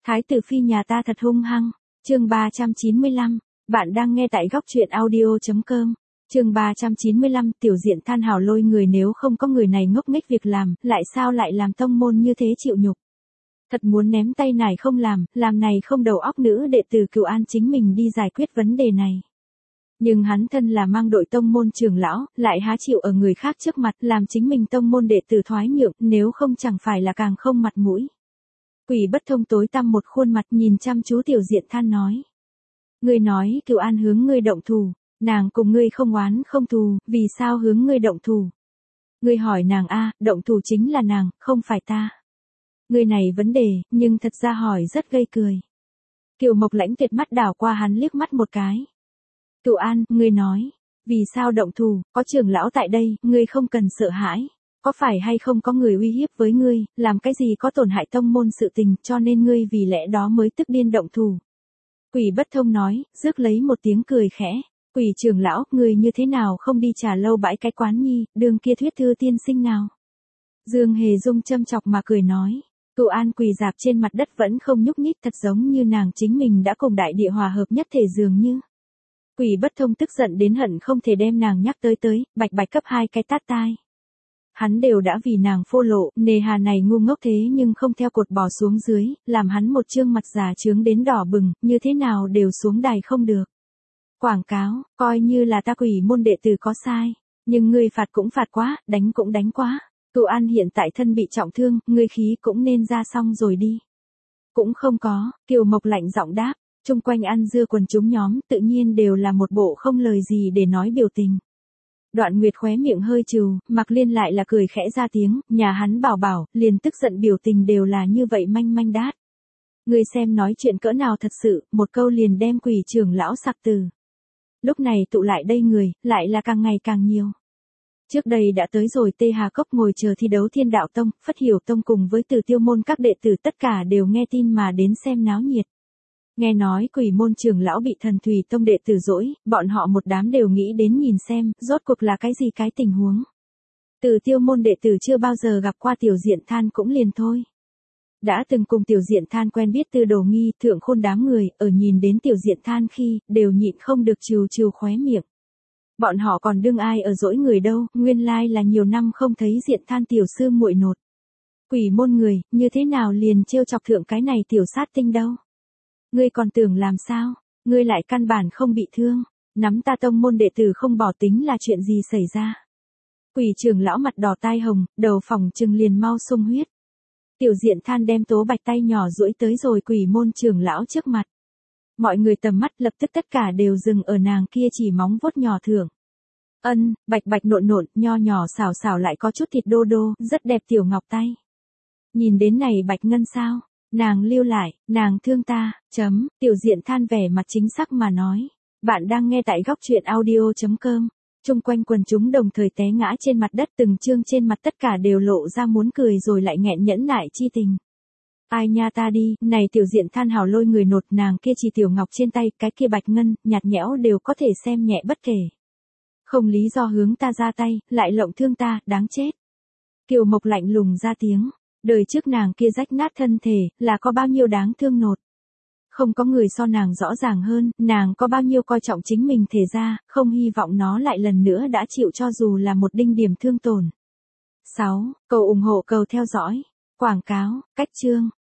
Thái tử phi nhà ta thật hung hăng. Chương 395, bạn đang nghe tại góc truyện audio.com. Chương 395, tiểu diện than hào lôi người, nếu không có người này ngốc nghếch việc làm, lại sao lại làm tông môn như thế chịu nhục. Thật muốn ném tay nải không làm này không đầu óc nữ đệ tử Cửu An chính mình đi giải quyết vấn đề này. Nhưng hắn thân là mang đội tông môn trưởng lão, lại há chịu ở người khác trước mặt làm chính mình tông môn đệ tử thoái nhượng, nếu không chẳng phải là càng không mặt mũi. Quỷ Bất Thông tối tăm một khuôn mặt nhìn chăm chú tiểu diện than nói. Ngươi nói Cửu An hướng ngươi động thủ, nàng cùng ngươi không oán không thù, vì sao hướng ngươi động thủ? Ngươi hỏi nàng động thủ chính là nàng, không phải ta. Ngươi này vấn đề, nhưng thật ra hỏi rất gây cười. Kiều Mộc Lãnh Tuyệt mắt đảo qua hắn liếc mắt một cái. Cửu An, ngươi nói, vì sao động thủ, có trưởng lão tại đây, ngươi không cần sợ hãi. Có phải hay không có người uy hiếp với ngươi, làm cái gì có tổn hại tông môn sự tình, cho nên ngươi vì lẽ đó mới tức điên động thủ. Quỷ Bất Thông nói, rước lấy một tiếng cười khẽ. Quỷ trưởng lão, ngươi như thế nào không đi trà lâu bãi cái quán nhi, đường kia thuyết thư tiên sinh nào? Dương Hề Dung châm chọc mà cười nói. Cửu An quỳ dạp trên mặt đất vẫn không nhúc nhích, thật giống như nàng chính mình đã cùng đại địa hòa hợp nhất thể dường như. Quỷ Bất Thông tức giận đến hận không thể đem nàng nhắc tới, bạch bạch cấp 2 cái tát tai. Hắn đều đã vì nàng phô lộ, nề hà này ngu ngốc thế nhưng không theo cột bò xuống dưới, làm hắn một trương mặt già trướng đến đỏ bừng, như thế nào đều xuống đài không được. Quảng cáo, coi như là ta quỷ môn đệ tử có sai, nhưng ngươi phạt cũng phạt quá, đánh cũng đánh quá. Cửu An hiện tại thân bị trọng thương, ngươi khí cũng nên ra xong rồi đi. Cũng không có, Kiều Mộc lạnh giọng đáp, chung quanh ăn dưa quần chúng nhóm tự nhiên đều là một bộ không lời gì để nói biểu tình. Đoạn Nguyệt khóe miệng hơi trừ, Mạc Liên lại là cười khẽ ra tiếng, nhà hắn bảo, liền tức giận biểu tình đều là như vậy manh manh đát. Ngươi xem nói chuyện cỡ nào thật sự, một câu liền đem quỷ trưởng lão sặc từ. Lúc này tụ lại đây người, lại là càng ngày càng nhiều. Trước đây đã tới rồi Tê Hà Cốc ngồi chờ thi đấu Thiên Đạo Tông, Phất Hiểu Tông cùng với Từ Tiêu môn các đệ tử tất cả đều nghe tin mà đến xem náo nhiệt. Nghe nói quỷ môn trưởng lão bị Thần Thủy Tông đệ tử dỗi, bọn họ một đám đều nghĩ đến nhìn xem, rốt cuộc là cái gì cái tình huống. Từ Tiêu môn đệ tử chưa bao giờ gặp qua tiểu diện than cũng liền thôi. Đã từng cùng tiểu diện than quen biết Tư Đồ Nghi, Thượng Khôn đám người, ở nhìn đến tiểu diện than khi, đều nhịn không được trừ khóe miệng. Bọn họ còn đương ai ở dỗi người đâu, nguyên lai là nhiều năm không thấy diện than tiểu sư muội nột. Quỷ môn người, như thế nào liền trêu chọc thượng cái này tiểu sát tinh đâu. Ngươi còn tưởng làm sao, ngươi lại căn bản không bị thương, nắm ta tông môn đệ tử không bỏ tính là chuyện gì xảy ra. Quỷ trưởng lão mặt đỏ tai hồng, đầu phòng trừng liền mau sung huyết. Tiểu diện than đem tố bạch tay nhỏ duỗi tới rồi quỷ môn trưởng lão trước mặt. Mọi người tầm mắt lập tức tất cả đều dừng ở nàng kia chỉ móng vuốt nhỏ thưởng. Bạch bạch nộn, nho nhỏ xảo lại có chút thịt đô đô, rất đẹp tiểu ngọc tay. Nhìn đến này bạch ngân sao, nàng lưu lại, nàng thương ta, tiểu diện than vẻ mặt chính xác mà nói. Bạn đang nghe tại góc truyện audio.com. Chung quanh quần chúng đồng thời té ngã trên mặt đất, từng chương trên mặt tất cả đều lộ ra muốn cười rồi lại nghẹn nhẫn nại chi tình. Ai nha ta đi, này tiểu diện than hào lôi người nột, nàng kia chỉ tiểu ngọc trên tay, cái kia bạch ngân, nhạt nhẽo đều có thể xem nhẹ bất kể. Không lý do hướng ta ra tay, lại lộng thương ta, đáng chết. Kiều Mộc lạnh lùng ra tiếng, đời trước nàng kia rách nát thân thể, là có bao nhiêu đáng thương nột. Không có người so nàng rõ ràng hơn, nàng có bao nhiêu coi trọng chính mình thể ra, không hy vọng nó lại lần nữa đã chịu cho dù là một đinh điểm thương tổn. 6. Cầu ủng hộ cầu theo dõi. Quảng cáo, cách chương.